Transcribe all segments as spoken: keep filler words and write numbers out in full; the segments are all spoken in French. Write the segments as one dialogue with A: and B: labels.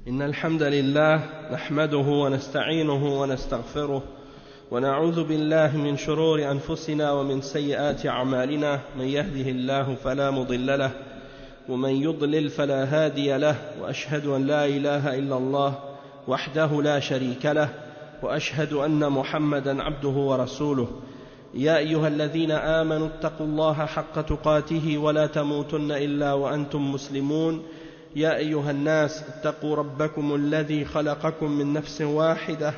A: إن الحمد لله نحمده ونستعينه ونستغفره ونعوذ بالله من شرور أنفسنا ومن سيئات أعمالنا من يهده الله فلا مضل له ومن يضلل فلا هادي له وأشهد أن لا إله إلا الله وحده لا شريك له وأشهد أن محمدا عبده ورسوله يا أيها الذين آمنوا اتقوا الله حق تقاته ولا تموتن إلا وأنتم مسلمون يا أيها الناس اتقوا ربكم الذي خلقكم من نفس واحدة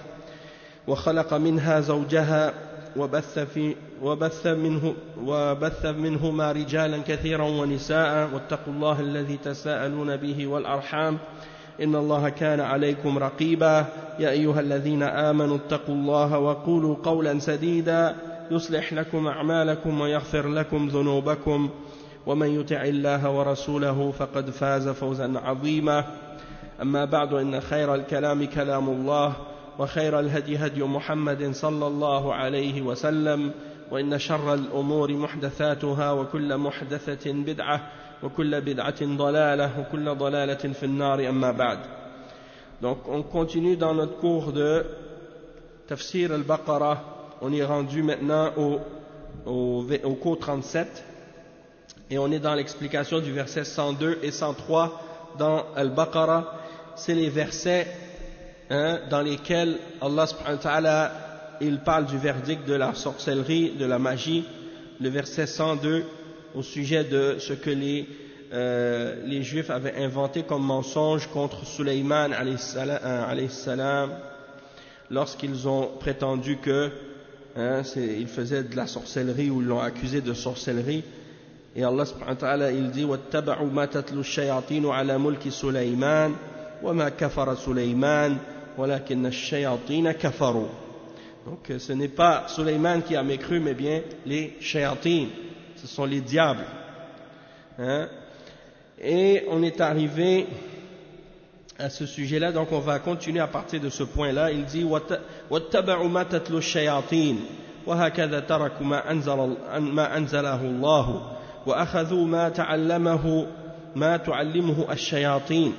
A: وخلق منها زوجها وبث, في وبث, منه وبث منهما رجالا كثيرا ونساء واتقوا الله الذي تساءلون به والأرحام إن الله كان عليكم رقيبا يا أيها الذين آمنوا اتقوا الله وقولوا قولا سديدا يصلح لكم أعمالكم ويغفر لكم ذنوبكم ومن يطع الله ورسوله فقد فاز فوزا عظيما أما بعد إن خير الكلام كلام الله وخير الهدي هدي محمد صلى الله عليه وسلم وإن شر الأمور محدثاتها وكل محدثة بدعة وكل بدعة ضلالة وكل ضلالة في النار أما بعد. Donc on continue dans notre cours de Tafsir al-Baqarah. On est rendu maintenant au, au, au cours trente-sept et on est dans l'explication du verset cent deux et cent trois dans Al-Baqarah. C'est les versets hein, dans lesquels Allah subhanahu wa ta'ala il parle du verdict de la sorcellerie, de la magie. Le verset cent deux au sujet de ce que les, euh, les Juifs avaient inventé comme mensonge contre Sulayman alayhi salam lorsqu'ils ont prétendu que hein, il faisait de la sorcellerie ou ils l'ont accusé de sorcellerie. Et Allah subhanahu wa ta'ala il dit وَاتَّبَعُوا مَا تَتْلُو الشَّيَاطِينُ عَلَى مُلْكِ سُلَيْمَانَ وَمَا كَفَرَ سُلَيْمَانَ وَلَكِنَّ الشَّيَاطِينَ كَفَرُوا. Donc ce n'est pas Sulayman qui a mécru mais bien les shayatin, ce sont les diables hein? Et on est arrivé à ce sujet-là, donc on va continuer à partir de ce point-là. Il dit وَاتَّبَعُوا مَا تَتْلُو الشَّيَاطِينَ وَهَكَذَا تَرَكُوا مَا أَنزَلَ ما أنزله الله وأخذوا ما تعلمه ما تعلمه الشياطين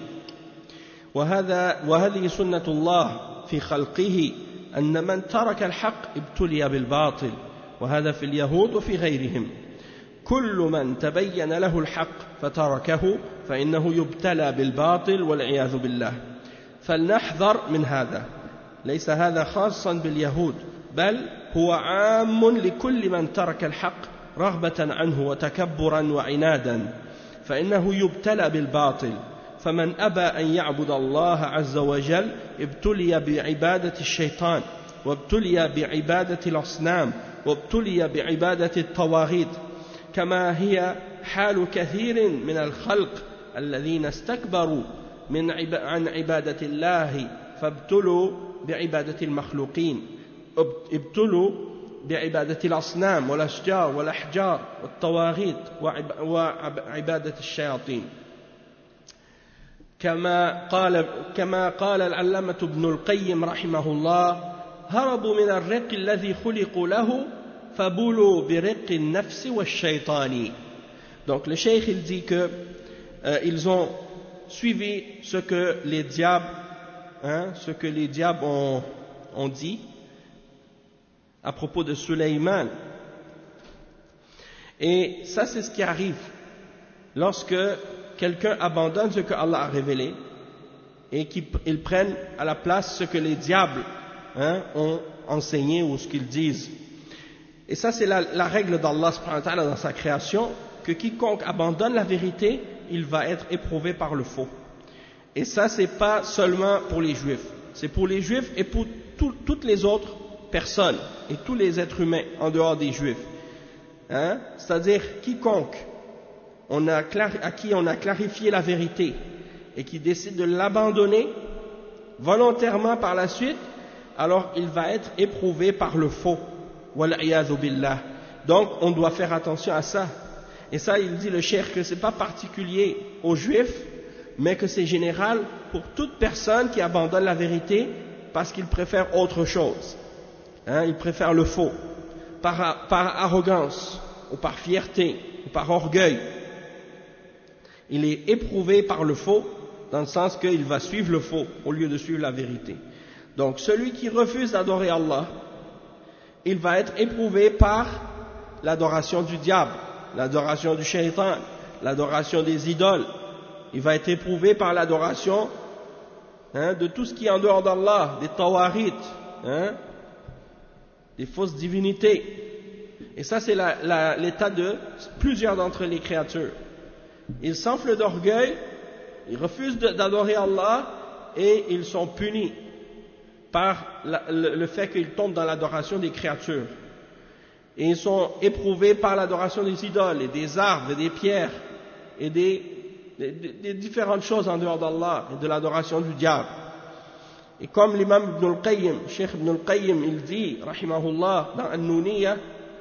A: وهذا وهذه سنة الله في خلقه أن من ترك الحق ابتلي بالباطل وهذا في اليهود وفي غيرهم كل من تبين له الحق فتركه فإنه يبتلى بالباطل والعياذ بالله فلنحذر من هذا ليس هذا خاصا باليهود بل هو عام لكل من ترك الحق رغبة عنه وتكبرا وعنادا فإنه يبتلى بالباطل فمن أبى أن يعبد الله عز وجل ابتلي بعبادة الشيطان وابتلي بعبادة الأصنام وابتلي بعبادة الطواغيت كما هي حال كثير من الخلق الذين استكبروا من عب... عن عبادة الله فابتلوا بعبادة المخلوقين ابتلوا بعبادة الأصنام والأشجار والأحجار والطواغيت وعب... وعبادة الشياطين كما قال كما قال العلامة ابن القيم رحمه الله هربوا من الرق الذي خلقوا له فبولوا برق النفس والشيطان. Donc le cheikh il dit que euh, ils ont suivi ce que les diables hein, ce que les diables ont, ont dit à propos de Sulayman. Et ça c'est ce qui arrive lorsque quelqu'un abandonne ce que Allah a révélé et qu'ils prennent à la place ce que les diables hein, ont enseigné ou ce qu'ils disent. Et ça c'est la, la règle d'Allah subhanahu wa ta'ala dans sa création, que quiconque abandonne la vérité, il va être éprouvé par le faux. Et ça c'est pas seulement pour les juifs, c'est pour les juifs et pour tout, toutes les autres personnes et tous les êtres humains en dehors des juifs. Hein? C'est-à-dire quiconque on a à qui on a clarifié la vérité et qui décide de l'abandonner volontairement par la suite, alors il va être éprouvé par le faux. Wal-iyadhu billah. Donc on doit faire attention à ça. Et ça il dit le cheikh que c'est pas particulier aux juifs, mais que c'est général pour toute personne qui abandonne la vérité parce qu'il préfère autre chose. Hein, il préfère le faux, par, par arrogance, ou par fierté, ou par orgueil. Il est éprouvé par le faux, dans le sens qu'il va suivre le faux au lieu de suivre la vérité. Donc celui qui refuse d'adorer Allah, il va être éprouvé par l'adoration du diable, l'adoration du shaitan, l'adoration des idoles. Il va être éprouvé par l'adoration hein, de tout ce qui est en dehors d'Allah, des tawarit, hein, des fausses divinités. Et ça c'est la, la, l'état de plusieurs d'entre les créatures. Ils s'enflent d'orgueil, ils refusent de, d'adorer Allah et ils sont punis par la, le, le fait qu'ils tombent dans l'adoration des créatures. Et ils sont éprouvés par l'adoration des idoles et des arbres et des pierres et des, des, des différentes choses en dehors d'Allah et de l'adoration du diable. Et comme l'imam Ibn al-Qayyim, Cheikh Ibn al-Qayyim, il dit, rahimahullah, dans An-Nuniyya,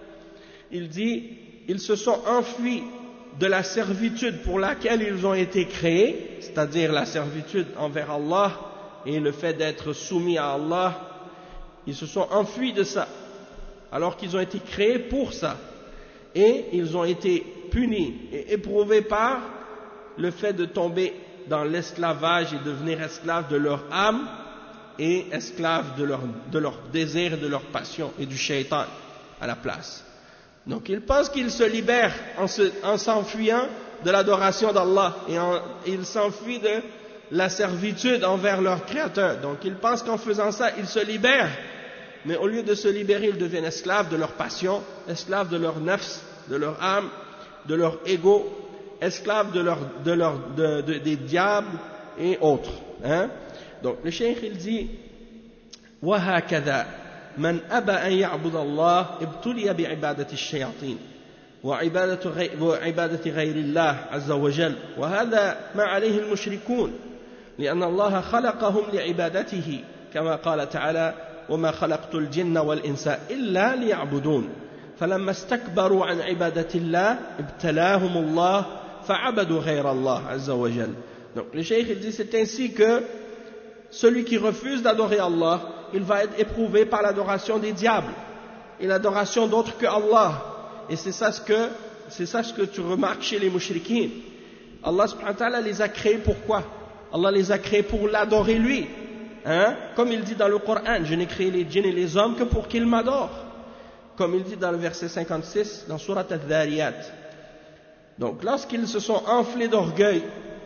A: il dit, ils se sont enfuis de la servitude pour laquelle ils ont été créés, c'est-à-dire la servitude envers Allah et le fait d'être soumis à Allah, ils se sont enfuis de ça, alors qu'ils ont été créés pour ça. Et ils ont été punis et éprouvés par le fait de tomber dans l'esclavage et devenir esclaves de leur âme et esclaves de leur, de leur désir et de leur passion et du shaitan à la place. Donc ils pensent qu'ils se libèrent en, se, en s'enfuyant de l'adoration d'Allah et en, ils s'enfuient de la servitude envers leur créateur. Donc ils pensent qu'en faisant ça, ils se libèrent. Mais au lieu de se libérer, ils deviennent esclaves de leur passion, esclaves de leur nafs, de leur âme, de leur ego, esclaves de leur, de leur, de, de, des diables et autres. Hein? Donc le cheikh il dit وَهَكَذَا من أبى أن يعبد الله ابتلي بعبادة الشياطين وعبادة غير, وعبادة غير الله عز وجل وهذا ما عليه المشركون لأن الله خلقهم لعبادته كما قال تعالى وما خلقت الجن والإنس إلا ليعبدون فلما استكبروا عن عبادة الله ابتلاهم الله فعبدوا غير الله عز وجل. Donc le cheikh il dit c'est ainsi que celui qui refuse d'adorer Allah, il va être éprouvé par l'adoration des diables et l'adoration d'autres que Allah. Et c'est ça ce que, c'est ça ce que tu remarques chez les mouchriquins. Allah subhanahu wa ta'ala les a créés pourquoi? Allah les a créés pour l'adorer lui. Hein? Comme il dit dans le Coran, je n'ai créé les djinns et les hommes que pour qu'ils m'adorent. Comme il dit dans le verset cinquante-six, dans Surat Al-Dhariyat. Donc lorsqu'ils se sont enflés d'orgueil,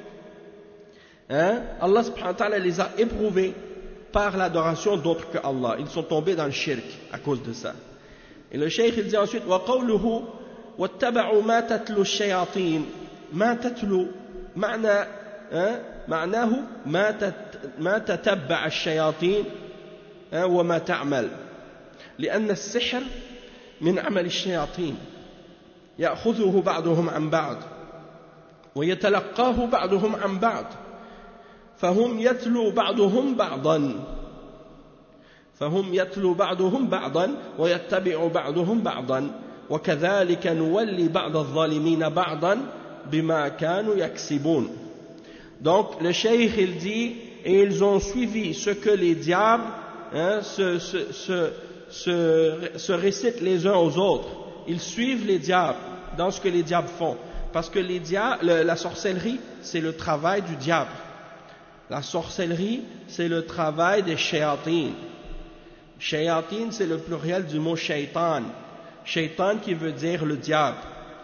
A: hein, Allah subhanahu wa ta'ala les a éprouvés par l'adoration d'autres que Allah. Ils sont tombés dans le shirk à cause de ça. Et le cheikh il dit ensuite وَقَوْلُهُ وَاتَّبَعُوا مَا تَتْلُو الشَّيَاطِينَ ما تتلو معنى معناه ما ما تتبع الشياطين وما تعمل لأن السحر من عمل الشياطين يأخذه بعضهم عن بعض ويتلقاه بعضهم عن بعض فهم يتلو بعضهم بعضا فهم يتلو بعضهم بعضا ويتبع بعضهم بعضا وكذلك نولي بعض الظالمين بعضا بما كانوا يكسبون. Donc le cheikh il dit et ils ont suivi ce que les diables hein, se, se, se, se, se récitent les uns aux autres. Ils suivent les diables dans ce que les diables font parce que les diables, la sorcellerie c'est le travail du diable. La sorcellerie, c'est le travail des shayatin. Shayatin, c'est le pluriel du mot shaitan. Shaitan qui veut dire le diable.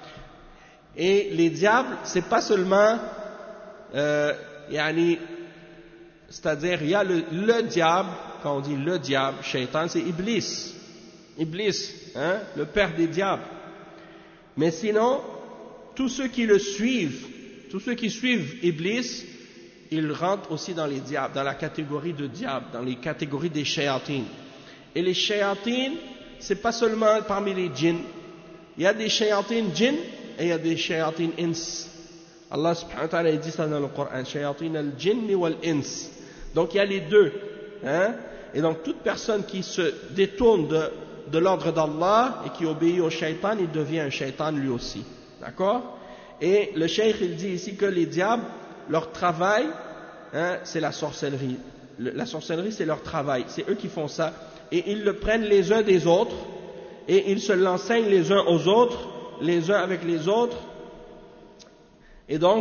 A: Et les diables, c'est pas seulement, euh, yani, c'est-à-dire, il y a le, le diable, quand on dit le diable, shaitan, c'est Iblis. Iblis, hein, le père des diables. Mais sinon, tous ceux qui le suivent, tous ceux qui suivent Iblis, ils rentrent aussi dans les diables, dans la catégorie de diables, dans les catégories des shayatin. Et les shayatin, c'est pas seulement parmi les djinns. Il y a des shayatin djinns et il y a des shayatin ins. Allah subhanahu wa ta'ala dit ça dans le Coran, shayatin al-jinn wal-ins. Donc il y a les deux. Hein? Et donc toute personne qui se détourne de, de l'ordre d'Allah et qui obéit au shaitan, il devient un shaitan lui aussi. D'accord? Et le cheikh il dit ici que les diables, leur travail, hein, c'est la sorcellerie. Le, la sorcellerie, c'est leur travail. C'est eux qui font ça. Et ils le prennent les uns des autres. Et ils se l'enseignent les uns aux autres, les uns avec les autres. Et donc,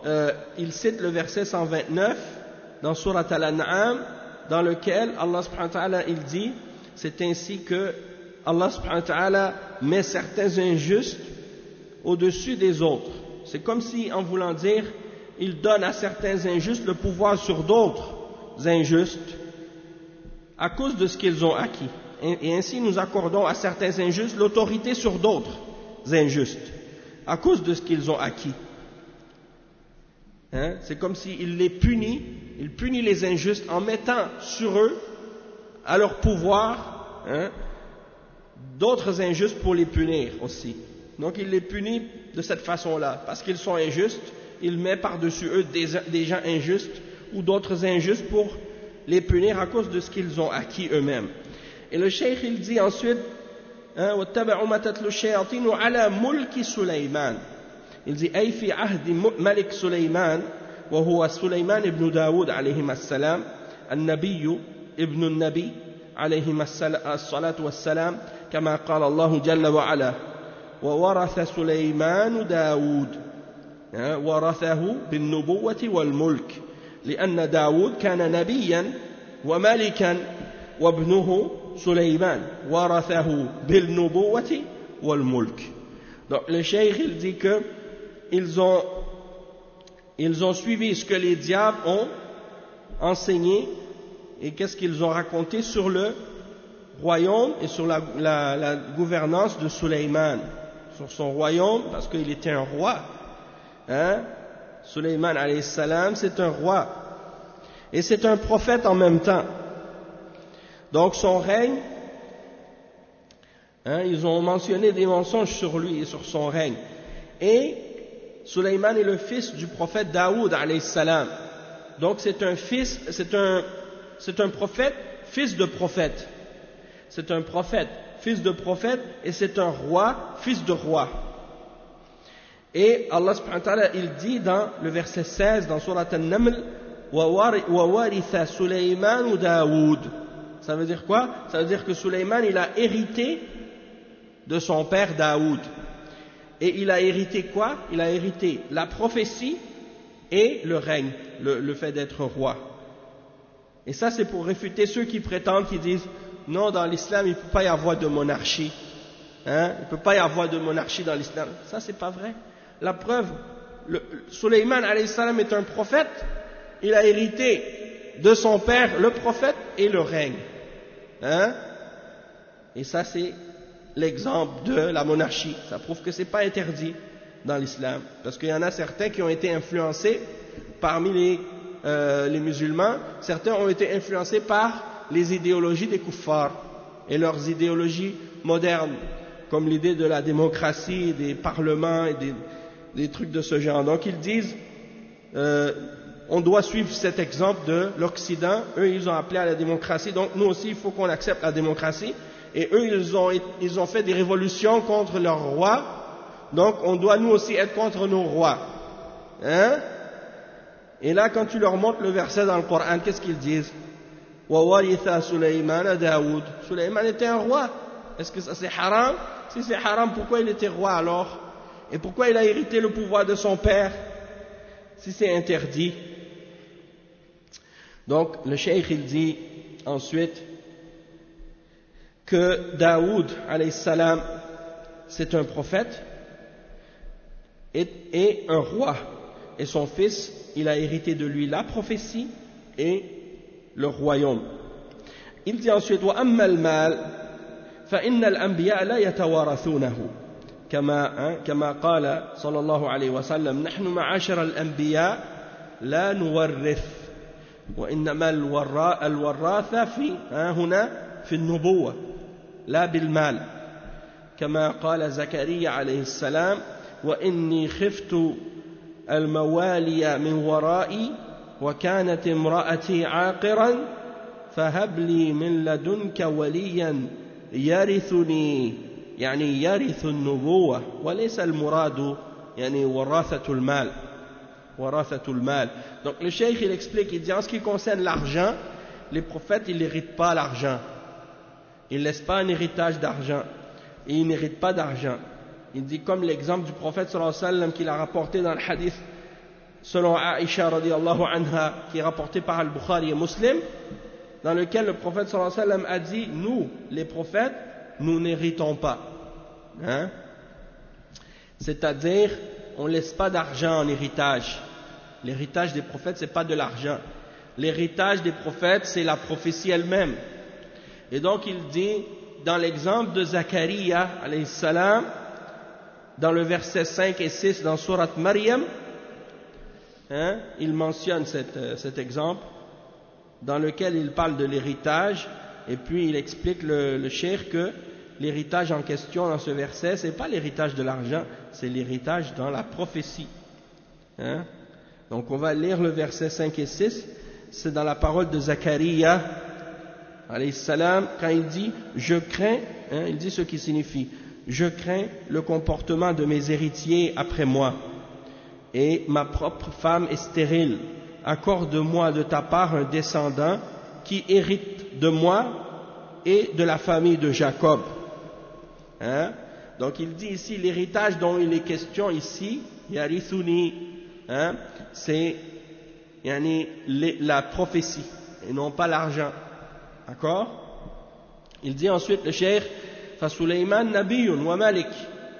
A: euh, il cite le verset cent vingt-neuf dans Surat Al-An'am, dans lequel Allah subhanahu wa ta'ala il dit, c'est ainsi que Allah subhanahu wa ta'ala met certains injustes au-dessus des autres. C'est comme si, en voulant dire, il donne à certains injustes le pouvoir sur d'autres injustes à cause de ce qu'ils ont acquis. Et ainsi nous accordons à certains injustes l'autorité sur d'autres injustes à cause de ce qu'ils ont acquis. Hein? C'est comme s'il les punit, il punit les injustes en mettant sur eux, à leur pouvoir, hein, d'autres injustes pour les punir aussi. Donc il les punit de cette façon-là, parce qu'ils sont injustes, il met par-dessus eux des, des gens injustes ou d'autres injustes pour les punir à cause de ce qu'ils ont acquis eux-mêmes. Et le cheikh il dit ensuite, وَاتَّبَعُوا مَا تَتْلُو الشَّيَاطِينُ عَلَى مُلْكِ سُلَيْمَانَ. Il dit أي في عهد ملك سليمان وهو سليمان ابن داود عليهما السلام النبي ابن النبي عليهما الصلاة والسلام كما قال الله جل وعلا وورث سليمان داود ورثه بالنبوة والملك لأن داود كان نبيا وملكا وابنه سليمان ورثه بالنبوة والملك. Donc le cheikh il dit que ils ont, ils ont suivi ce que les diables ont enseigné et qu'est-ce qu'ils ont raconté sur le royaume et sur la, la, la gouvernance de Sulayman, sur son royaume, parce qu'il était un roi. Hein? Sulayman alayhi salam, c'est un roi et c'est un prophète en même temps. Donc son règne, hein, ils ont mentionné des mensonges sur lui et sur son règne. Et Sulayman est le fils du prophète Daoud alayhi salam. Donc c'est un fils, c'est un, c'est un prophète, fils de prophète. C'est un prophète, fils de prophète, et c'est un roi, fils de roi. Et Allah subhanahu wa ta'ala, il dit dans le verset seize, dans Surat An-Naml, وَوَارِثَ سُلَيْمَانُ دَاوُدَ. Ça veut dire quoi? Ça veut dire que Sulayman, il a hérité de son père Daoud. Et il a hérité quoi? Il a hérité la prophétie et le règne, le, le fait d'être roi. Et ça, c'est pour réfuter ceux qui prétendent, qui disent non, dans l'islam, il ne peut pas y avoir de monarchie. Hein? Il ne peut pas y avoir de monarchie dans l'islam. Ça, c'est pas vrai. La preuve, le, Sulayman alayhi salam est un prophète. Il a hérité de son père, le prophète, et le règne. Hein? Et ça, c'est l'exemple de la monarchie. Ça prouve que ce n'est pas interdit dans l'islam. Parce qu'il y en a certains qui ont été influencés parmi les, euh, les musulmans. Certains ont été influencés par les idéologies des kuffars et leurs idéologies modernes, comme l'idée de la démocratie, des parlements et des, des trucs de ce genre. Donc ils disent, euh, on doit suivre cet exemple de l'Occident. Eux, ils ont appelé à la démocratie. Donc nous aussi, il faut qu'on accepte la démocratie. Et eux, ils ont, ils ont fait des révolutions contre leurs rois. Donc, on doit nous aussi être contre nos rois. Hein? Et là, quand tu leur montres le verset dans le Coran, qu'est-ce qu'ils disent? وَوَرِثَ سُلَيْمَانَ دَاوُدَ. Sulayman était un roi. Est-ce que ça c'est haram? Si c'est haram, pourquoi il était roi alors? Et pourquoi il a hérité le pouvoir de son père? Si c'est interdit. Donc, le cheikh, il dit ensuite que Daoud, alayhi salam, c'est un prophète et, et un roi. Et son fils, il a hérité de lui la prophétie et le royaume. Il dit ensuite, وَأَمَّا الْمَالِ فَإِنَّ الْأَنْبِيَاءَ لَا يَتَوَارَثُونَهُ كما كما قال صلى الله عليه وسلم نحن معاشر الأنبياء لا نورث وإنما الوراثة في هنا في النبوة لا بالمال كما قال زكريا عليه السلام وإني خفت الموالي من ورائي وكانت امرأتي عاقرا فهب لي من لدنك وليا يرثني يعني يرث النبوة وليس المراد يعني وراثة المال وراثة المال. Donc le cheikh il explique, il dit en ce qui concerne l'argent, les prophètes ils n'héritent pas l'argent, ils ne laissent pas un héritage d'argent et ils n'héritent pas d'argent. Il dit comme l'exemple du prophète sallallahu alayhi wa sallam qu'il a rapporté dans le hadith selon Aïcha radiyallahu anha, qui est rapporté par Al-Bukhari et Muslim, dans lequel le prophète sallallahu alayhi wa sallam a dit, nous, les prophètes, nous n'héritons pas. Hein? C'est-à-dire, on ne laisse pas d'argent en héritage. L'héritage des prophètes, ce n'est pas de l'argent. L'héritage des prophètes, c'est la prophétie elle-même. Et donc, il dit, dans l'exemple de Zachariah, alayhi salam, dans le verset cinq et six, dans Surat Maryam, hein, il mentionne cet, euh, cet exemple, dans lequel il parle de l'héritage, et puis il explique le, le cheikh que l'héritage en question dans ce verset, ce n'est pas l'héritage de l'argent, c'est l'héritage dans la prophétie. Hein? Donc on va lire le verset cinq et six, c'est dans la parole de Zachariah, alayhi salam, quand il dit « Je crains hein, », il dit ce qui signifie « Je crains le comportement de mes héritiers après moi, et ma propre femme est stérile. Accorde-moi de ta part un descendant qui hérite de moi et de la famille de Jacob. » Hein? Donc il dit ici, l'héritage dont il est question ici, Yarithuni, hein, c'est yani, la prophétie, et non pas l'argent. D'accord? Il dit ensuite le cheikh, فَسُلَيْمَانَ نَبِيٌّ وَمَلِكٌ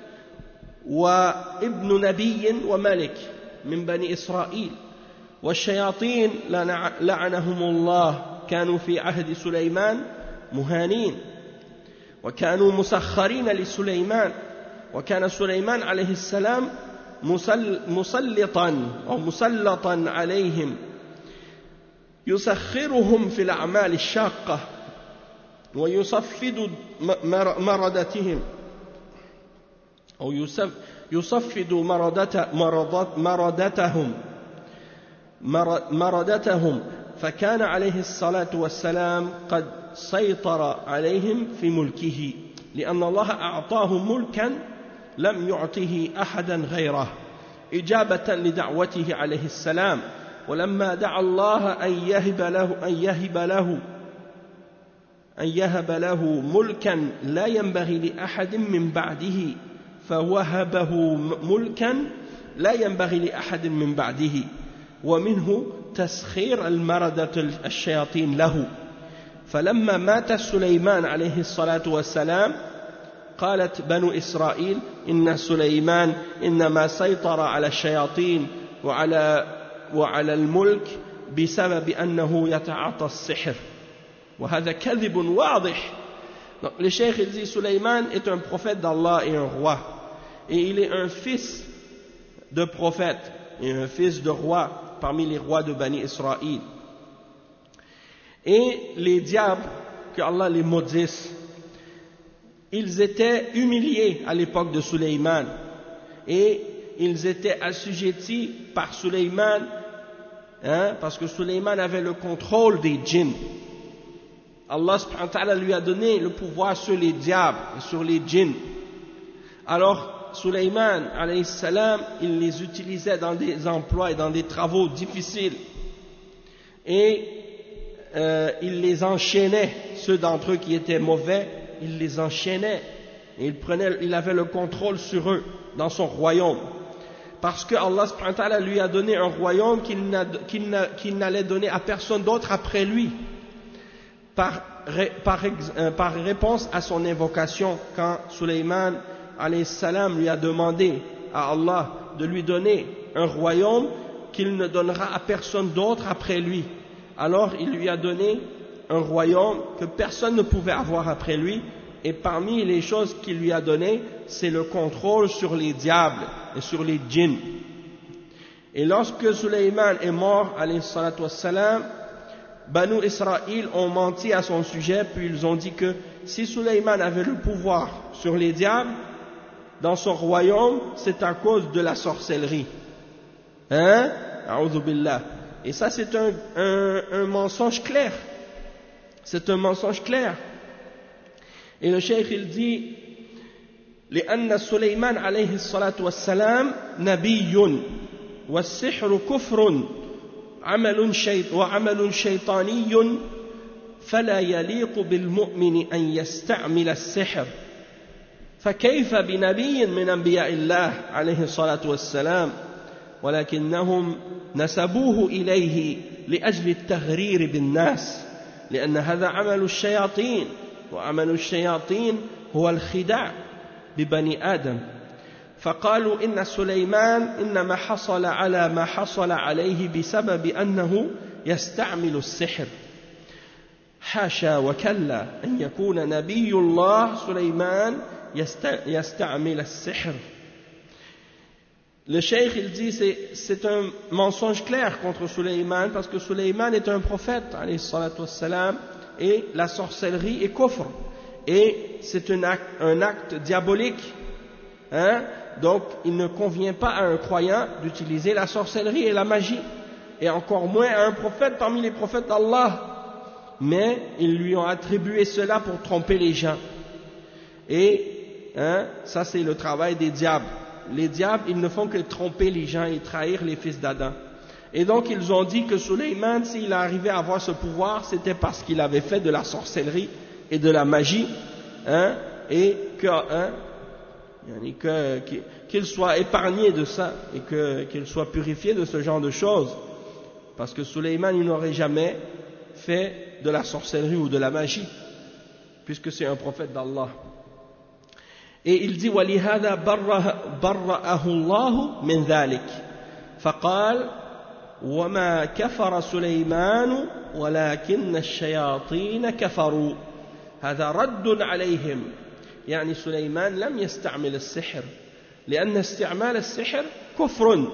A: وَابْنُ نَبِيٍّ وَمَلِكٍ مِنْ بَنِي إِسْرَائِيلَ والشياطين لعنهم الله كانوا في عهد سليمان مهانين وكانوا مسخرين لسليمان وكان سليمان عليه السلام مسلطا أو مسلطا عليهم يسخرهم في الأعمال الشاقة ويصفد مردتهم أو يصفد مردتهم مردتهم فكان عليه الصلاة والسلام قد سيطر عليهم في ملكه لأن الله أعطاه ملكا لم يعطه أحدا غيره إجابة لدعوته عليه السلام ولما دعا الله أن يهب له أن يهب له أن يهب له ملكا لا ينبغي لأحد من بعده فوهبه ملكا لا ينبغي لأحد من بعده ومنه تسخير المردة الشياطين له فلما مات سليمان عليه الصلاة والسلام قالت بنو إسرائيل إن سليمان إنما سيطر على الشياطين وعلى وعلى الملك بسبب أنه يتعاطى السحر وهذا كذب واضح. Donc, le cheikh il dit Sulayman est un prophète d'Allah et un roi et il est un fils de prophète et un fils de roi parmi les rois de Bani Israël. Et les diables, que Allah les maudisse, ils étaient humiliés à l'époque de Sulayman et ils étaient assujettis par Sulayman, hein, parce que Sulayman avait le contrôle des djinns. Allah subhanahu wa ta'ala lui a donné le pouvoir sur les diables et sur les djinns. Alors Sulayman alayhi salam, il les utilisait dans des emplois et dans des travaux difficiles et euh, il les enchaînait, ceux d'entre eux qui étaient mauvais, il les enchaînait et il, prenait, il avait le contrôle sur eux dans son royaume parce que Allah subhanahu wa ta'ala lui a donné un royaume qu'il, n'a, qu'il, n'a, qu'il n'allait donner à personne d'autre après lui par, par, par réponse à son invocation quand Sulayman alayhi salam lui a demandé à Allah de lui donner un royaume qu'il ne donnera à personne d'autre après lui. Alors il lui a donné un royaume que personne ne pouvait avoir après lui et parmi les choses qu'il lui a données c'est le contrôle sur les diables et sur les djinns. Et lorsque Sulayman est mort alayhi salatu wassalam, Banu Israël ont menti à son sujet puis ils ont dit que si Sulayman avait le pouvoir sur les diables dans son royaume, c'est à cause de la sorcellerie. Hein? A'udhu billah. Et ça, c'est un, un, un mensonge clair. C'est un mensonge clair. Et le cheikh, il dit, لأن سليمان عليه الصلاة والسلام نبي والسحر كفر عمل شيط وعمل شيطاني فلا يليق بالمؤمن أن يستعمل السحر فكيف بنبي من أنبياء الله عليه الصلاة والسلام ولكنهم نسبوه إليه لأجل التغرير بالناس لأن هذا عمل الشياطين وعمل الشياطين هو الخداع ببني آدم فقالوا إن سليمان إنما حصل على ما حصل عليه بسبب أنه يستعمل السحر حاشا وكلا أن يكون نبي الله سليمان يستعمل السحر. Le cheikh il dit c'est, c'est un mensonge clair contre Sulayman parce que Sulayman est un prophète alayhi salatu wassalam, et la sorcellerie est kufr et c'est un acte, un acte diabolique, hein? Donc il ne convient pas à un croyant d'utiliser la sorcellerie et la magie, et encore moins à un prophète parmi les prophètes d'Allah, mais ils lui ont attribué cela pour tromper les gens. Et hein, ça c'est le travail des diables. Les diables, ils ne font que tromper les gens et trahir les fils d'Adam. Et donc ils ont dit que Sulayman, s'il arrivait à avoir ce pouvoir, c'était parce qu'il avait fait de la sorcellerie et de la magie, hein, et que, hein, que, qu'il soit épargné de ça et que, qu'il soit purifié de ce genre de choses. Parce que Sulayman, il n'aurait jamais fait de la sorcellerie ou de la magie, puisque c'est un prophète d'Allah. Et il dit وَلِهَذَا بَرَّأَهُ اللَّهُ مِنْ ذَلِكَ فقال وما كفر سليمان ولكن الشياطين كفروا هذا رد عليهم يعني سليمان لم يستعمل السحر لأن استعمال السحر كفر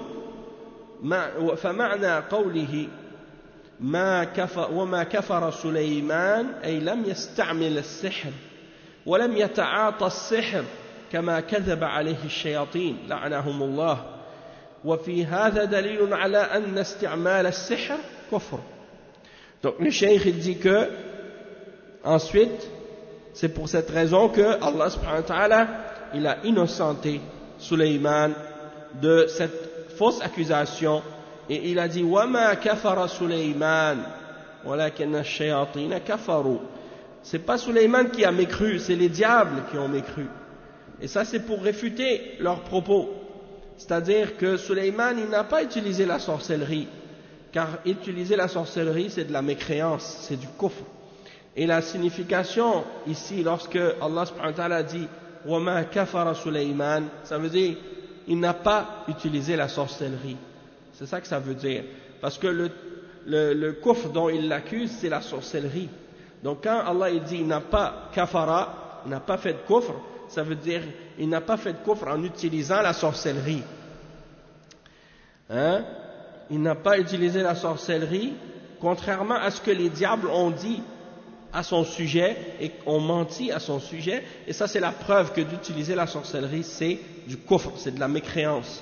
A: فمعنى قوله ما كفر وما كفر سليمان أي لم يستعمل السحر ولم يتعاطى السحر كما كذب عليه الشياطين لعنهم الله وفي هذا دليل على أن استعمال السحر كفر. Donc le cheikh il dit que ensuite c'est pour cette raison que Allah subhanahu wa ta'ala il a innocenté Sulayman de cette fausse accusation et il a dit وَمَا كَفَرَ سُلَيْمَانَ وَلَكِنَّ الشَّيَاطِينَ كَفَرُوا. C'est pas Sulayman qui a mécru, c'est les diables qui ont mécru. Et ça c'est pour réfuter leurs propos. C'est-à-dire que Sulayman il n'a pas utilisé la sorcellerie, car utiliser la sorcellerie c'est de la mécréance, c'est du kufr. Et la signification ici lorsque Allah subhanahu wa ta'ala dit وَمَا كَفَرَ سُلَيْمَانَ, ça veut dire il n'a pas utilisé la sorcellerie. C'est ça que ça veut dire. Parce que le, le, le kufr dont il l'accuse c'est la sorcellerie. Donc quand Allah il dit il n'a pas kafara, il n'a pas fait de kufr, ça veut dire il n'a pas fait de kufr en utilisant la sorcellerie. Hein? Il n'a pas utilisé la sorcellerie, contrairement à ce que les diables ont dit à son sujet et ont menti à son sujet. Et ça c'est la preuve que d'utiliser la sorcellerie c'est du kufr, c'est de la mécréance.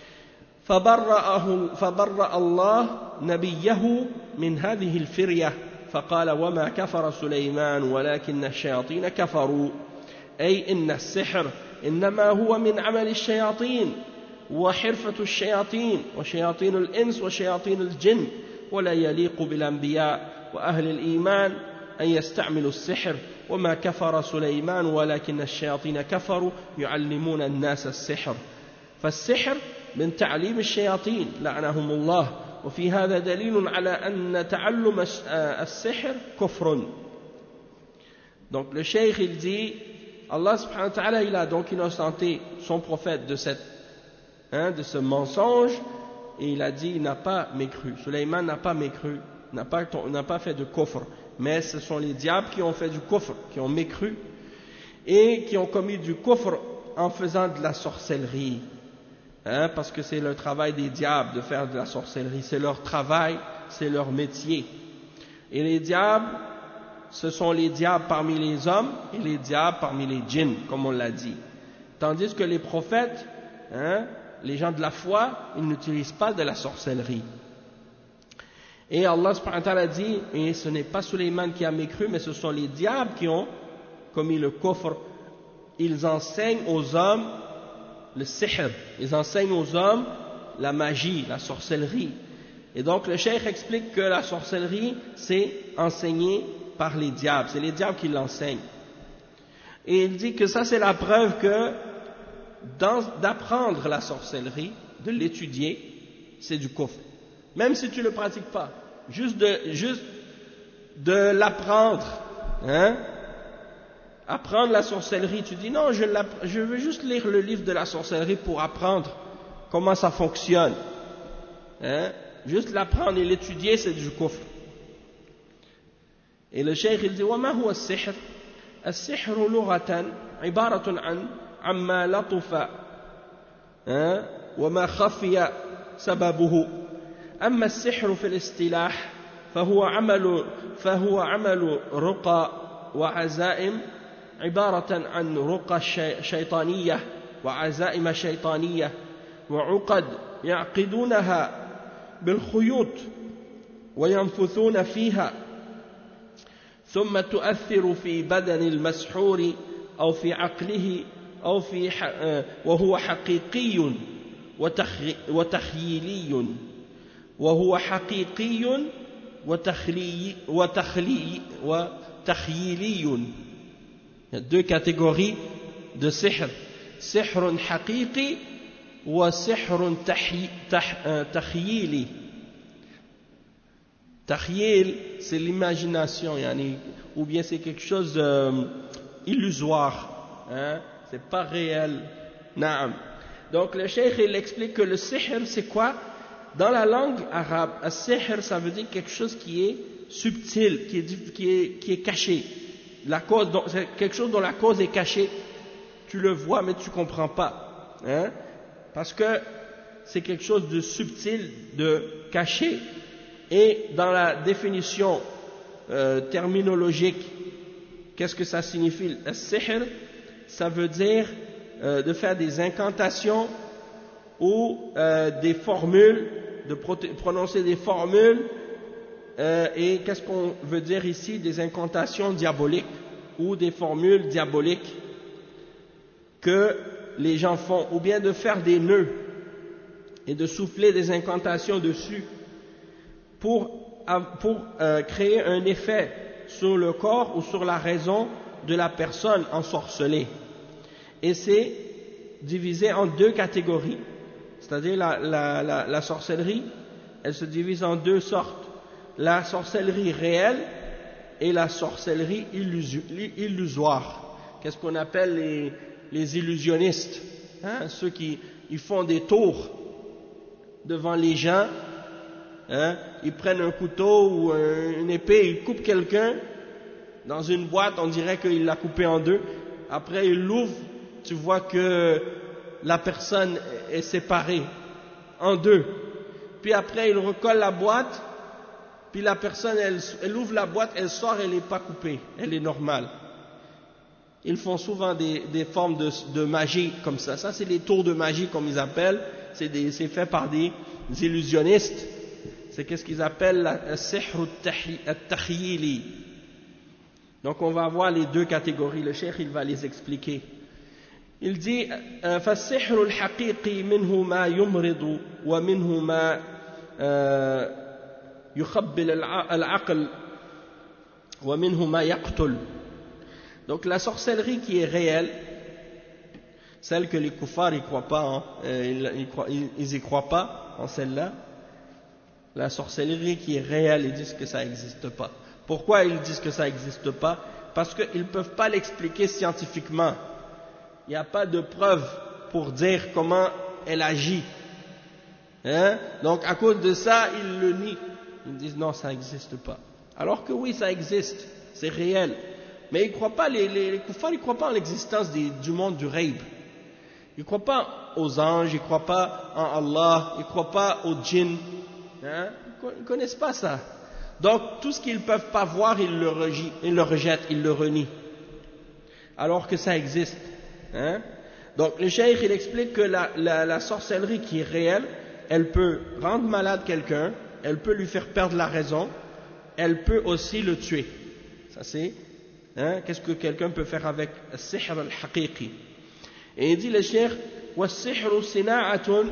A: فبرأ الله نبيه من هذه الفرية فقال وما كفر سليمان ولكن الشياطين كفروا أي إن السحر إنما هو من عمل الشياطين وحرفة الشياطين وشياطين الإنس وشياطين الجن ولا يليق بالأنبياء وأهل الإيمان أن يستعملوا السحر وما كفر سليمان ولكن الشياطين كفروا يعلمون الناس السحر فالسحر من تعليم الشياطين لعنهم الله وفي هذا دليل على أن تعلم السحر كفر. Donc le cheikh il dit Allah subhanahu wa ta'ala il a donc innocenté son prophète de, cette, hein, de ce mensonge et il a dit il n'a pas mécru. Sulayman n'a pas mécru, n'a pas, n'a pas fait de kufr, mais ce sont les diables qui ont fait du kufr, qui ont mécru et qui ont commis du kufr en faisant de la sorcellerie. Hein, parce que c'est le travail des diables de faire de la sorcellerie, c'est leur travail, c'est leur métier. Et les diables, ce sont les diables parmi les hommes et les diables parmi les djinns, comme on l'a dit. Tandis que les prophètes, hein, les gens de la foi, ils n'utilisent pas de la sorcellerie. Et Allah subhanahu wa ta'ala dit, et ce n'est pas Sulayman qui a mécru, mais ce sont les diables qui ont commis le kufr. Ils enseignent aux hommes le sihr, ils enseignent aux hommes la magie, la sorcellerie. Et donc le cheikh explique que la sorcellerie c'est enseigné par les diables, c'est les diables qui l'enseignent. Et il dit que ça c'est la preuve que d'apprendre la sorcellerie, de l'étudier, c'est du kufr. Même si tu ne le pratiques pas, juste de, juste de l'apprendre, hein, apprendre la sorcellerie, tu dis non, je, je veux juste lire le livre de la sorcellerie pour apprendre comment ça fonctionne, hein, juste l'apprendre et l'étudier, c'est du kufr. Et le cheikh il dit وما هو السحر السحر لغة عبارة عن عما لطف وما خفي سببه أما السحر في الاصطلاح فهو عمل فهو عمل رقى وعزائم عبارة عن رقى شيطانية وعزائم شيطانية وعقد يعقدونها بالخيوط وينفثون فيها ثم تؤثر في بدن المسحور أو في عقله أو في وهو حقيقي وتخيلي وهو حقيقي وتخلي وتخلي وتخيلي. Il y a deux catégories de sihr. Sihrun haqiqi wa sihrun takhyili. Takhyil, c'est l'imagination, yani, ou bien c'est quelque chose euh, illusoire, hein, c'est pas réel. Naam. Donc le cheikh il explique que le sihr c'est quoi? Dans la langue arabe, le sihr ça veut dire quelque chose qui est subtil, qui est, qui est, qui est caché. La cause, c'est quelque chose dont la cause est cachée. Tu le vois mais tu comprends pas, hein, parce que c'est quelque chose de subtil, de caché. Et dans la définition euh, terminologique, qu'est-ce que ça signifie? Le sihr, ça veut dire euh, de faire des incantations ou euh, des formules, de prononcer des formules. Euh, et qu'est-ce qu'on veut dire ici? Des incantations diaboliques ou des formules diaboliques que les gens font, ou bien de faire des nœuds et de souffler des incantations dessus pour, pour euh, créer un effet sur le corps ou sur la raison de la personne ensorcelée. Et c'est divisé en deux catégories, c'est-à-dire la, la, la, la sorcellerie, elle se divise en deux sortes. La sorcellerie réelle et la sorcellerie illusoire. Qu'est-ce qu'on appelle les, les illusionnistes, hein, ceux qui ils font des tours devant les gens, hein, ils prennent un couteau ou un, une épée, ils coupent quelqu'un dans une boîte, on dirait qu'il l'a coupé en deux. Après ils l'ouvrent, tu vois que la personne est séparée en deux. Puis après ils recollent la boîte. Puis la personne, elle, elle ouvre la boîte, elle sort, elle n'est pas coupée, elle est normale. Ils font souvent des, des formes de, de magie comme ça. Ça, c'est les tours de magie, comme ils appellent. C'est fait par des illusionnistes. C'est qu'est-ce qu'ils appellent la sihr al-takhyili. Donc, on va voir les deux catégories. Le cheikh, il va les expliquer. Il dit فالسحر الحقيقي منه ما يمرض ومنه ما يخبل العقل ومنه ما يقتل. Donc la sorcellerie qui est réelle, celle que les kuffars ils croient pas, hein, ils, ils, croient, ils, ils y croient pas en celle-là. La sorcellerie qui est réelle, ils disent que ça n'existe pas. Pourquoi ils disent que ça n'existe pas? Parce qu'ils ne peuvent pas l'expliquer scientifiquement. Il n'y a pas de preuve pour dire comment elle agit. Hein? Donc à cause de ça, ils le nient. Ils disent non, ça n'existe pas. Alors que oui, ça existe, c'est réel. Mais ils ne croient pas, les, les, les kuffars, ils ne croient pas en l'existence du monde du ghaib. Ils ne croient pas aux anges, ils ne croient pas en Allah, ils ne croient pas aux djinns. Hein? Ils ne connaissent pas ça. Donc tout ce qu'ils ne peuvent pas voir, ils le, ils le rejettent, ils le renient. Alors que ça existe. Hein? Donc le cheikh il explique que la, la, la sorcellerie qui est réelle, elle peut rendre malade quelqu'un, elle peut lui faire perdre la raison, elle peut aussi le tuer. Ça c'est, hein, qu'est-ce que quelqu'un peut faire avec le sihr al-haqiqi. Et il dit le cheikh, وَالسِّحْرُ صِنَاعَةٌ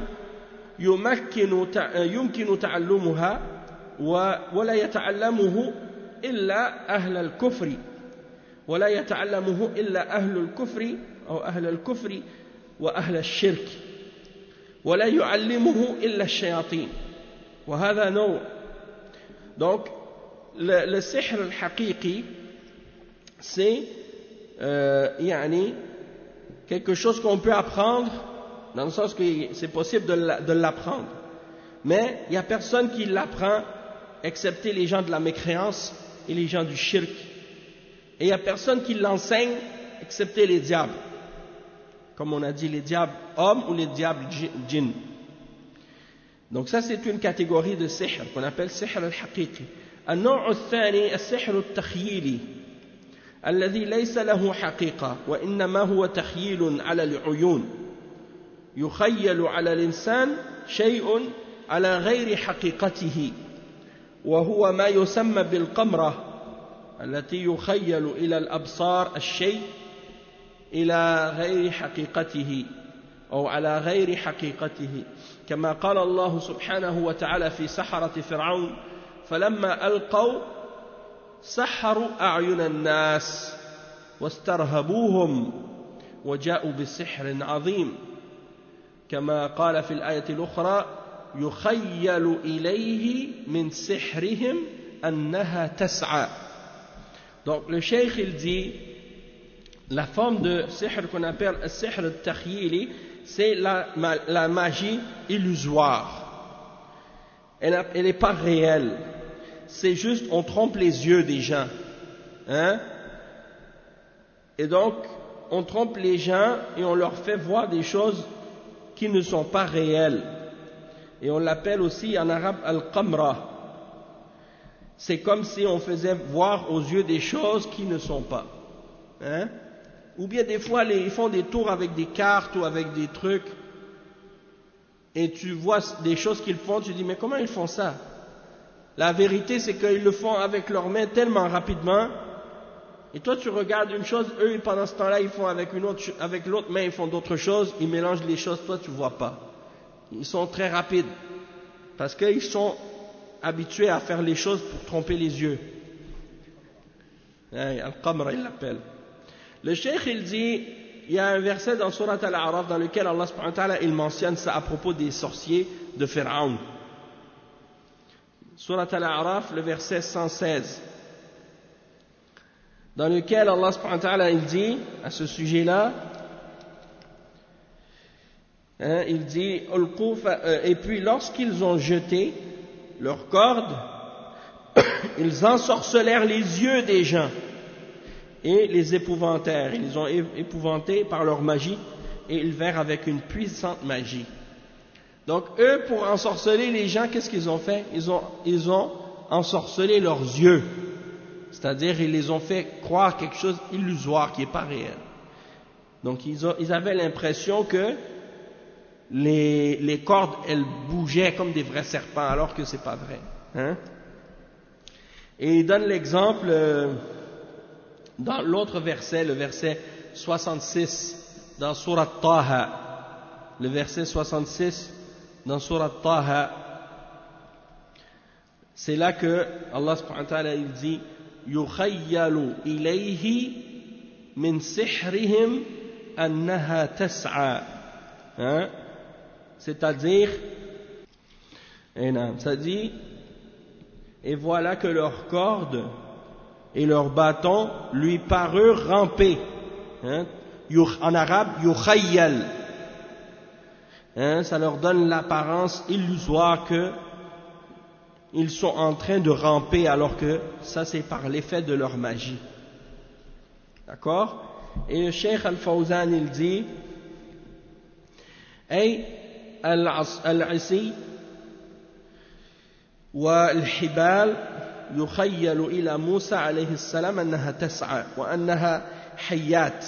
A: يُمْكِنُ تَعَلُّمُهَا وَلَا يَتَعَلَّمُهُ إِلَّا أَهْلَ الْكُفْرِ وَلَا يَتَعَلَّمُهُ إِلَّا أَهْلُ الْكُفْرِ أو أهل الكفر وأهل الشرك ولا يعلمه إلا الشياطين وهذا نوع. Donc le, le sihr al-haqiqi c'est euh, yani, quelque chose qu'on peut apprendre dans le sens que c'est possible de l'apprendre, mais il n'y a personne qui l'apprend excepté les gens de la mécréance et les gens du shirk, et il n'y a personne qui l'enseigne excepté les diables, comme on a dit, les diables hommes ou les diables djinns. Donc ça c'est une catégorie de sihr qu'on appelle sihr al-haqiqi. النوع الثاني السحر التخييلي الذي ليس له حقيقة وإنما هو تخييل على العيون، يخيل على الإنسان شيء على غير حقيقته، وهو ما يسمى بالقمرة التي يخيل إلى الأبصار الشيء إلى غير حقيقته أو على غير حقيقته، كما قال الله سبحانه وتعالى في سحرة فرعون فلما ألقوا سحروا أعين الناس واسترهبوهم وجاءوا بسحر عظيم، كما قال في الآية الأخرى يخيل إليه من سحرهم أنها تسعى. Donc le cheikh il dit la forme de sihr qu'on appelle le sihr al-takhyili, c'est la, la magie illusoire, elle n'est pas réelle, c'est juste on trompe les yeux des gens, hein? Et donc on trompe les gens et on leur fait voir des choses qui ne sont pas réelles, et on l'appelle aussi en arabe al-qamra. C'est comme si on faisait voir aux yeux des choses qui ne sont pas, hein? Ou bien des fois les, ils font des tours avec des cartes ou avec des trucs, et tu vois des choses qu'ils font, tu dis mais comment ils font ça? La vérité c'est qu'ils le font avec leurs mains tellement rapidement, et toi tu regardes une chose, eux pendant ce temps-là ils font avec une autre, avec l'autre main ils font d'autres choses, ils mélangent les choses, toi tu vois pas. Ils sont très rapides parce qu'ils sont habitués à faire les choses pour tromper les yeux. Al-Qamra il l'appelle. Le cheikh il dit, il y a un verset dans Surat Al-A'raf dans lequel Allah subhanahu wa ta'ala il mentionne ça à propos des sorciers de Pharaon. Surat Al-A'raf, le verset cent seize, dans lequel Allah subhanahu wa ta'ala il dit à ce sujet-là, hein, il dit et puis lorsqu'ils ont jeté leurs cordes, ils ensorcelèrent les yeux des gens et les épouvantèrent. Ils les ont épouvantés par leur magie et ils vinrent avec une puissante magie. Donc eux, pour ensorceler les gens, qu'est-ce qu'ils ont fait? Ils ont, ils ont ensorcelé leurs yeux, c'est-à-dire ils les ont fait croire quelque chose illusoire qui n'est pas réel. Donc ils, ont, ils avaient l'impression que les, les cordes elles bougeaient comme des vrais serpents alors que c'est pas vrai, hein? Et il donne l'exemple euh, dans l'autre verset, le verset soixante-six dans Surat Taha, le verset soixante-six dans Surat Taha, c'est là que Allah subhanahu wa ta'ala il dit yukhayyalu ilayhi min sihrihim annaha tas'a, hein? C'est-à-dire, ça dit, et voilà que leurs cordes et leurs bâtons lui parurent ramper, hein? En arabe yukhayyal, hein? Ça leur donne l'apparence illusoire que ils sont en train de ramper alors que ça c'est par l'effet de leur magie. D'accord? Et le Cheikh Al-Fawzan il dit ay al-'asi والحبال يخيل إلى موسى عليه السلام أنها تسعى وأنها حيات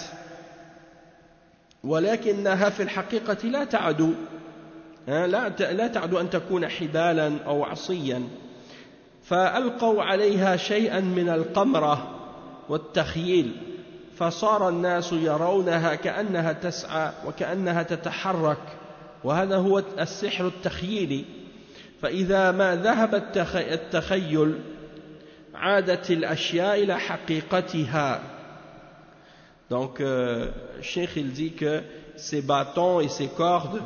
A: ولكنها في الحقيقة لا تعدو لا لا تعدو أن تكون حبالا أو عصيا، فألقوا عليها شيئا من القمرة والتخييل فصار الناس يرونها كأنها تسعى وكأنها تتحرك، وهذا هو السحر التخييلي. فإذا ما ذهب التخيل عادت الأشياء إلى حقيقتها. Donc, euh, Cheikh il dit que ces bâtons et ces cordes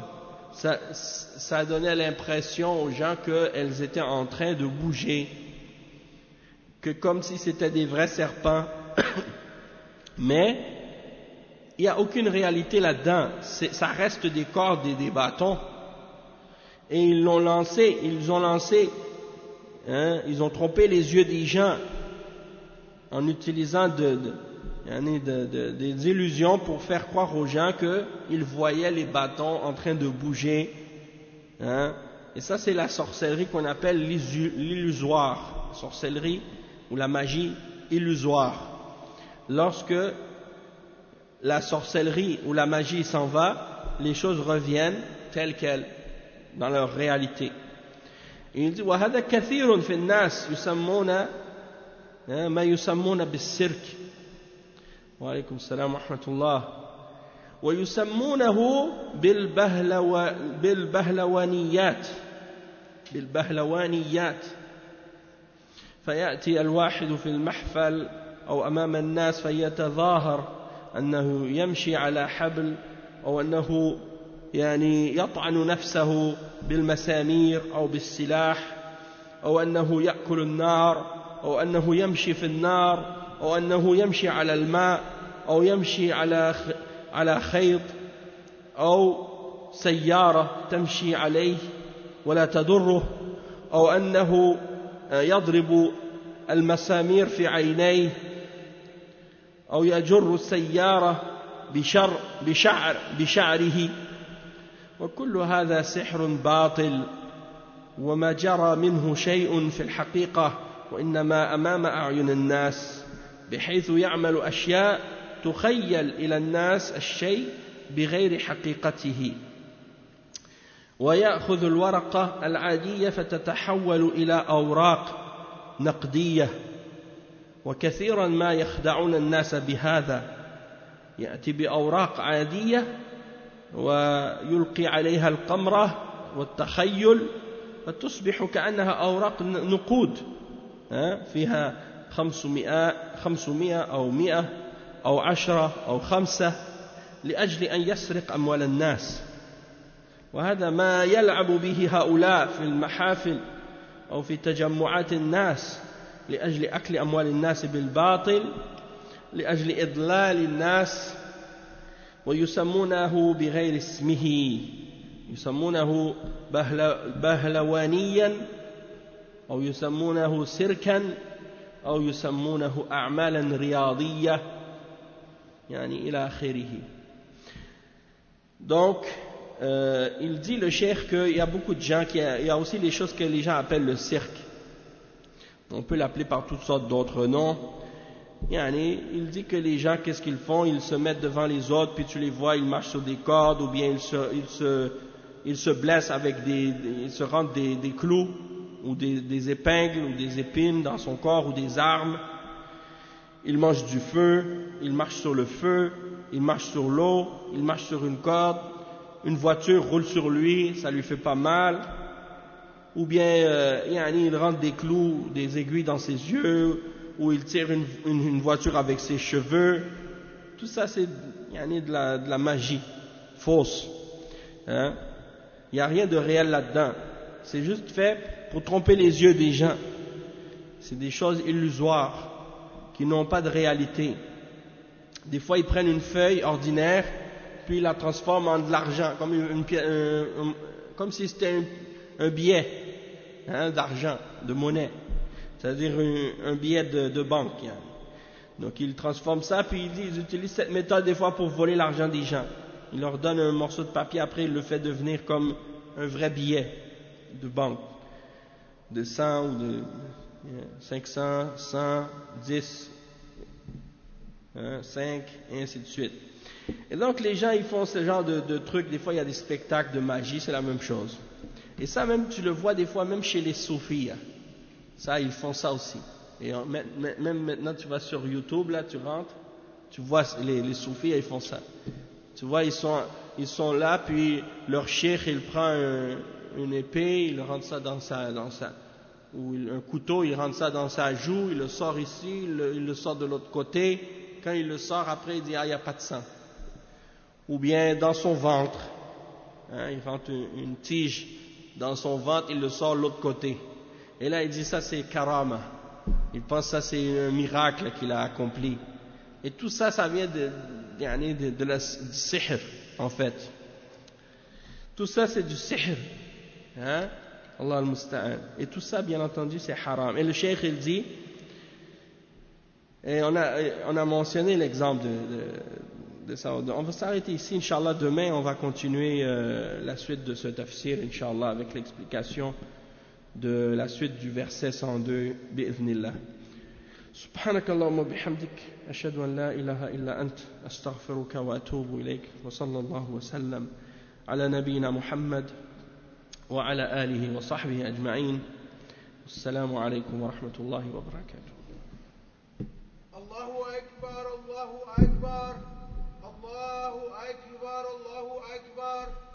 A: ça, ça donnait l'impression aux gens qu'elles étaient en train de bouger, que comme si c'était des vrais serpents, mais il n'y a aucune réalité là-dedans, ça reste des cordes et des bâtons, et ils l'ont lancé, ils ont lancé, hein, ils ont trompé les yeux des gens en utilisant de, de De, de, des illusions pour faire croire aux gens qu'ils voyaient les bâtons en train de bouger, hein? Et ça c'est la sorcellerie qu'on appelle l'illusoire, sorcellerie ou la magie illusoire. Lorsque la sorcellerie ou la magie s'en va, les choses reviennent telles quelles dans leur réalité. Et il dit وهذا كثير في الناس يسمون ما يسمون بالسيرك. وعليكم السلام ورحمة الله. ويسمونه بالبهلو بالبهلوانيات بالبهلوانيات فيأتي الواحد في المحفل أو أمام الناس فيتظاهر أنه يمشي على حبل أو أنه يعني يطعن نفسه بالمسامير أو بالسلاح أو أنه يأكل النار أو أنه يمشي في النار أو أنه يمشي على الماء أو يمشي على على خيط أو سيارة تمشي عليه ولا تضره أو أنه يضرب المسامير في عينيه أو يجر السيارة بشر بشعر بشعره وكل هذا سحر باطل وما جرى منه شيء في الحقيقة وإنما أمام أعين الناس بحيث يعمل أشياء تخيل إلى الناس الشيء بغير حقيقته ويأخذ الورقة العادية فتتحول إلى أوراق نقدية وكثيرا ما يخدعون الناس بهذا يأتي بأوراق عادية ويلقي عليها القمرة والتخيل فتصبح كأنها أوراق نقود فيها خمسمائة خمسمائة أو مئة أو عشرة أو خمسة لأجل أن يسرق أموال الناس وهذا ما يلعب به هؤلاء في المحافل أو في تجمعات الناس لأجل أكل أموال الناس بالباطل لأجل إضلال الناس ويسمونه بغير اسمه يسمونه بهلوانيا أو يسمونه سيركا أو يسمونه أعمالا رياضية يعني إلى آخره. Donc euh, il dit le cheikh qu'il y a beaucoup de gens qui a, il y a aussi les choses que les gens appellent le cirque, on peut l'appeler par toutes sortes d'autres noms. Yani, il dit que les gens qu'est-ce qu'ils font, ils se mettent devant les autres puis tu les vois ils marchent sur des cordes ou bien ils se, ils se, ils se blessent avec des, des ils se rentrent des, des clous ou des, des épingles ou des épines dans son corps ou des armes. Il mange du feu, il marche sur le feu, il marche sur l'eau, il marche sur une corde, une voiture roule sur lui, ça lui fait pas mal. Ou bien euh, il rentre des clous, des aiguilles dans ses yeux, ou il tire une, une, une voiture avec ses cheveux. Tout ça c'est de la, de la magie fausse. Hein? Il n'y a rien de réel là-dedans. C'est juste fait pour tromper les yeux des gens. C'est des choses illusoires qui n'ont pas de réalité. Des fois, ils prennent une feuille ordinaire, puis ils la transforment en de l'argent, comme, une, une, un, un, comme si c'était un, un billet hein, d'argent, de monnaie, c'est-à-dire un, un billet de, de banque. Hein. Donc, ils transforment ça, puis ils, ils utilisent cette méthode des fois pour voler l'argent des gens. Ils leur donnent un morceau de papier, après ils le font devenir comme un vrai billet de banque, de cent ou de cinq cents, cent, dix, hein, cinq, et ainsi de suite. Et donc les gens ils font ce genre de, de trucs, des fois il y a des spectacles de magie, c'est la même chose. Et ça même tu le vois des fois même chez les soufis, hein. Ça ils font ça aussi. Et on, même maintenant tu vas sur YouTube, là tu rentres, tu vois les, les soufis ils font ça. Tu vois ils sont, ils sont là, puis leur cheikh il prend un, une épée, il rentre ça dans sa... Dans sa ou un couteau, il rentre ça dans sa joue, il le sort ici, il le, il le sort de l'autre côté. Quand il le sort, après il dit ah il n'y a pas de sang. Ou bien dans son ventre, hein, il rentre une, une tige dans son ventre, il le sort de l'autre côté. Et là, il dit ça c'est karama. Il pense que ça c'est un miracle qu'il a accompli. Et tout ça, ça vient de, de, de, de la, du sihr, en fait. Tout ça c'est du sihr. Hein? Allah al-Musta'an. Et tout ça, bien entendu, c'est haram. Et le cheikh, il dit, et on a, on a mentionné l'exemple de, de, de ça. On va s'arrêter ici, Inch'Allah. Demain, on va continuer euh, la suite de ce tafsir, Inch'Allah, avec l'explication de la suite du verset cent deux, bi'idhnillah. سبحانك اللهم وبحمدك أشهد أن لا إله إلا أنت أستغفرك وأتوب إليك وصلى الله وسلم على نبينا محمد وعلى آله وصحبه أجمعين السلام عليكم ورحمة الله وبركاته.
B: الله أكبر الله أكبر الله أكبر الله أكبر